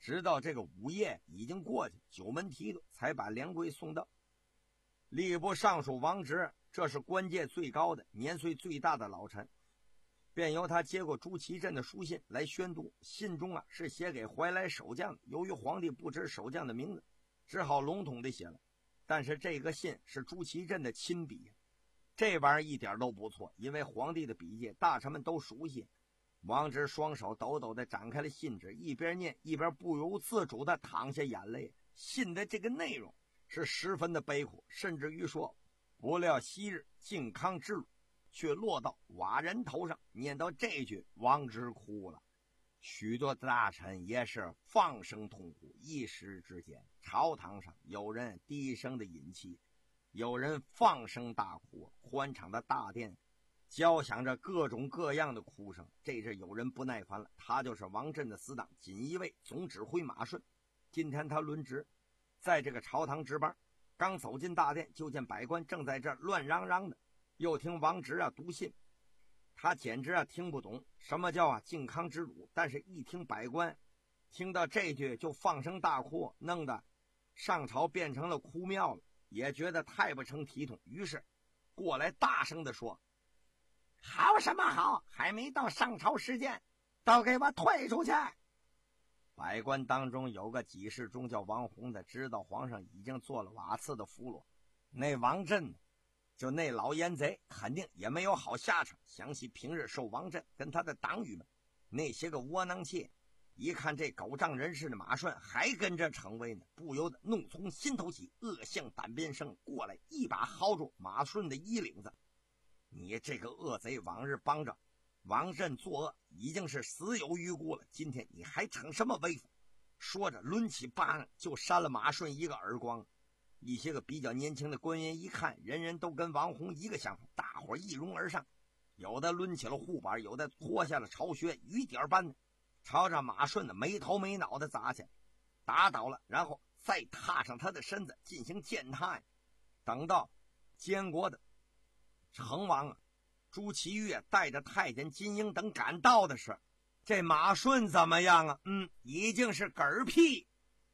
直到这个午夜已经过去，九门提督才把梁贵送到。吏部尚书王直，这是官阶最高的、年岁最大的老臣，便由他接过朱祁镇的书信来宣读。信中啊是写给怀来守将的，由于皇帝不知守将的名字，只好笼统地写了。但是这个信是朱祁镇的亲笔，这玩意儿一点都不错，因为皇帝的笔迹大臣们都熟悉。王直双手抖抖地展开了信纸，一边念一边不由自主地淌下眼泪。信的这个内容是十分的悲苦，甚至于说不料昔日靖康之辱却落到寡人头上。念到这句，王直哭了，许多大臣也是放声痛哭。一时之间，朝堂上有人低声的饮泣，有人放声大哭，欢场的大殿交响着各种各样的哭声。这是有人不耐烦了，他就是王振的死党锦衣卫总指挥马顺。今天他轮值在这个朝堂值班，刚走进大殿，就见百官正在这乱嚷嚷的，又听王直啊读信，他简直啊听不懂什么叫啊靖康之辱，但是一听百官听到这句就放声大哭，弄得上朝变成了哭庙了，也觉得太不成体统，于是过来大声地说：好什么好，还没到上朝时间，都给我退出去！百官当中有个给事中叫王弘的，知道皇上已经做了瓦剌的俘虏，那王振就那老烟贼肯定也没有好下场。想起平日受王振跟他的党羽们那些个窝囊气，一看这狗仗人势的马顺还跟着逞威呢，不由得怒从心头起，恶向胆边生，过来一把薅住马顺的衣领子。你这个恶贼，往日帮着王振作恶已经是死有余辜了，今天你还逞什么威风？说着抡起巴掌就扇了马顺一个耳光。一些个比较年轻的官员一看，人人都跟王弘一个想法，大伙一拥而上，有的抡起了护板，有的脱下了朝靴，雨点般的朝着马顺的没头没脑的砸去，打倒了，然后再踏上他的身子进行践踏。等到监国的成王啊朱祁钰带着太监金英等赶到的时候，这马顺怎么样啊？嗯，已经是嗝屁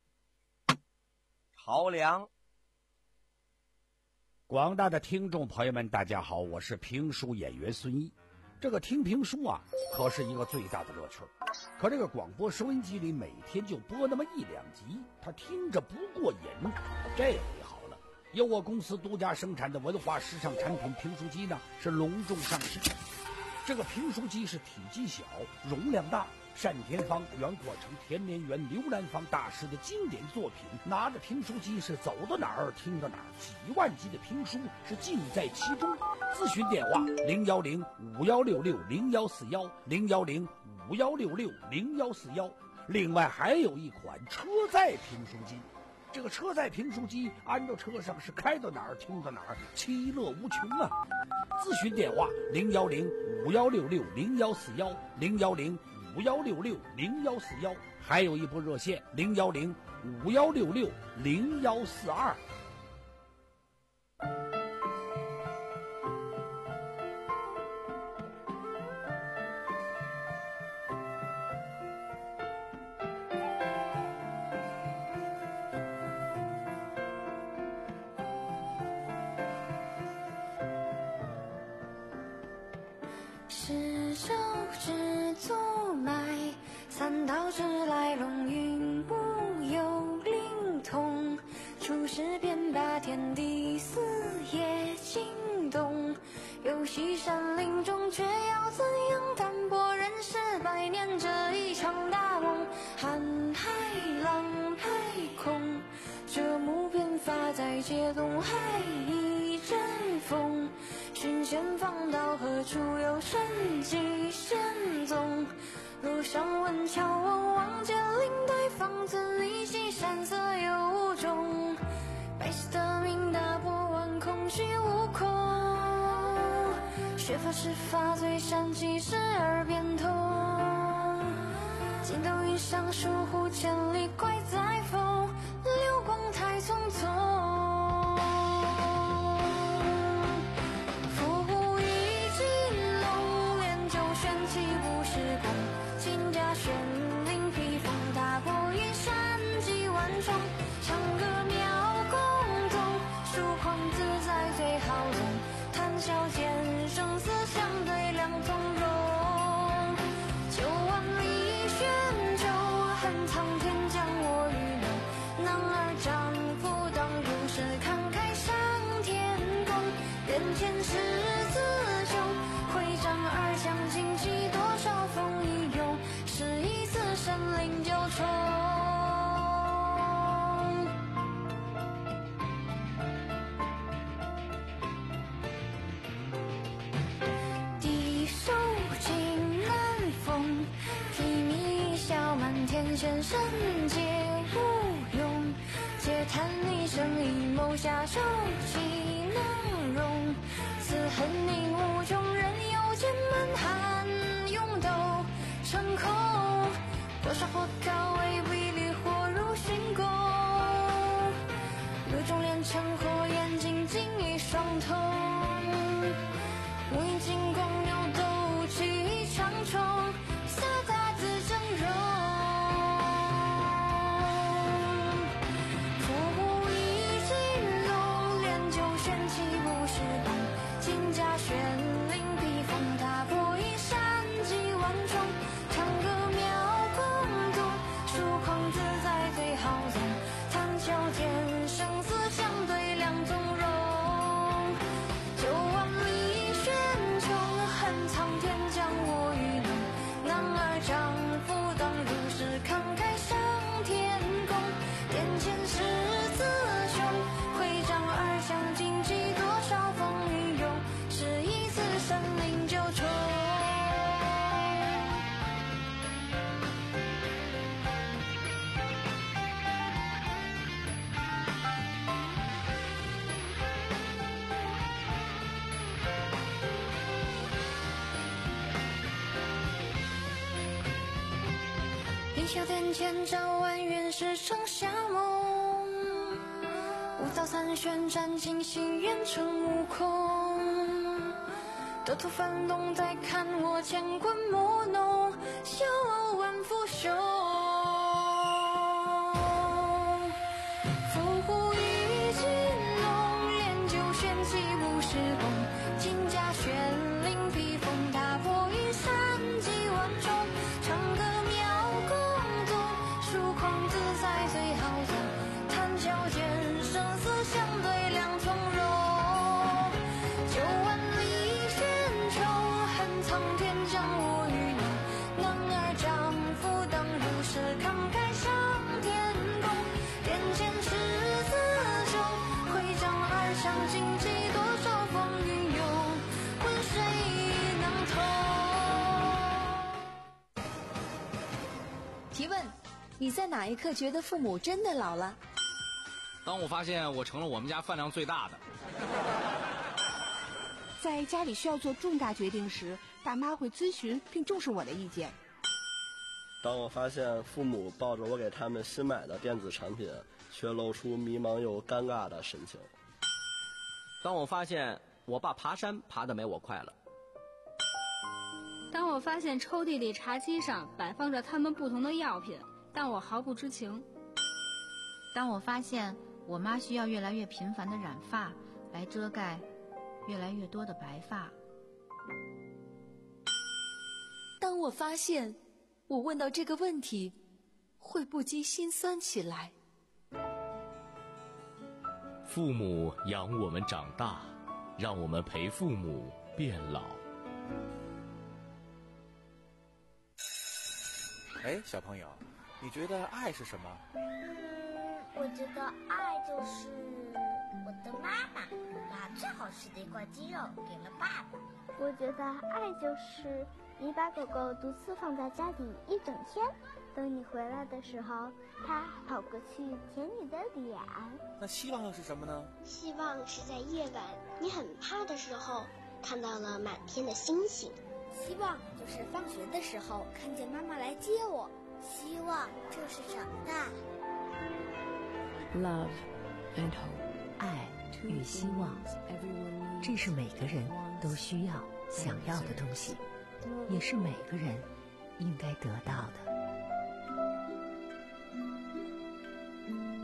朝凉。 广大的听众朋友们大家好，我是评书演员孙一。这个听评书啊可是一个最大的乐趣，可这个广播收音机里每天就播那么一两集，他听着不过瘾。这回好了，由我公司独家生产的文化时尚产品评书机呢是隆重上市。这个评书机是体积小，容量大，单田芳、袁阔成、田连元、刘兰芳大师的经典作品，拿着评书机是走到哪儿听到哪儿，几万集的评书是尽在其中。咨询电话零幺零五幺六六零幺四幺零幺零五幺六六零幺四幺。另外还有一款车载评书机，这个车载评书机安到车上是开到哪儿听到哪儿，其乐无穷啊！咨询电话零幺零五幺六六零幺四幺零幺零五幺六六零幺四幺，还有一部热线零幺零五幺六六零幺四二。 十手之足迈，三道之来龙云无有灵通。出世便把天地四野惊动，游戏山林中却要怎样淡泊人世百年这一场大梦。瀚海浪拍空，这木鞭发在解东海一阵风。寻仙访到何处有神迹仙踪？路上问桥问望见领带方子离析山色有无中。白皙的明大波纹空虚无空，学法是法最善其事而变通。筋斗云上疏忽千里怪在风，流光太匆匆。金甲玄灵披风大破一重，唱歌秒宫中，疏狂自在最好懂，谈笑间生死相对两从容。九万里玄州，恨苍天将我愚弄，男儿丈夫当如是，慷慨上天宫，人前狮子雄，会丈二相竞技，多少风雨涌，是一次神灵九重。低手尽南风，提米笑满天仙神皆无用，嗟叹一生一谋下手岂能容，此恨宁无穷，人有剑满寒涌斗成空，多少火烤为威力，火如熏宫，炉中炼成火焰，精进一双瞳，无影金光扭斗气长冲，驷马自峥嵘，伏虎一金龙，炼就玄气不是梦，金甲玄灵披风，踏破一山几万重，唱歌秒宫中，疏狂自在最好懂，谈笑间生死相对两从容。九万里玄穹，恨苍天将我愚弄，男儿丈夫当如是，慷慨上天宫，殿前狮子雄，会丈二相竞技，多少风雨涌，是一次神灵九重。凌霄殿前照万元，是成夏梦，五道三旋斩尽心，愿成悟空，得途翻动再看我乾坤莫弄，笑傲万福雄，伏虎一金龙，炼就玄气不是梦，金甲玄灵披风，踏破一山几万重，唱歌秒宫中，疏狂自在最好懂，谈笑间生死相对两从容，九万里玄穹，恨苍天将我愚弄，男儿丈夫当如是，慷慨上天宫，殿前狮子雄，会丈二相竞技，多少风雨涌，问谁能通。 提问：你在哪一刻觉得父母真的老了？ 当我发现我成了我们家饭量最大的。 在家里需要做重大决定时，爸妈会咨询并重视我的意见。 当我发现父母抱着我给他们新买的电子产品，却露出迷茫又尴尬的神情。 当我发现我爸爬山爬得没我快了。 当我发现抽屉里茶几上摆放着他们不同的药品，但我毫不知情。 当我发现我妈需要越来越频繁的染发，来遮盖越来越多的白发。 当我发现我问到这个问题，会不禁心酸起来。 父母养我们长大，让我们陪父母变老。 哎，小朋友，你觉得爱是什么？ 我觉得爱就是我的妈妈把最好吃的一块鸡肉给了爸爸。 我觉得爱就是你把狗狗独自放在家里一整天，等你回来的时候，它跑过去舔你的脸。 那希望又是什么呢？ 希望是在夜晚你很怕的时候，看到了满天的星星。 希望就是放学的时候看见妈妈来接我。 希望就是长大。 Love and hope， 爱与希望，这是每个人都需要、想要的东西，也是每个人应该得到的。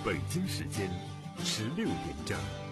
北京时间十六点整。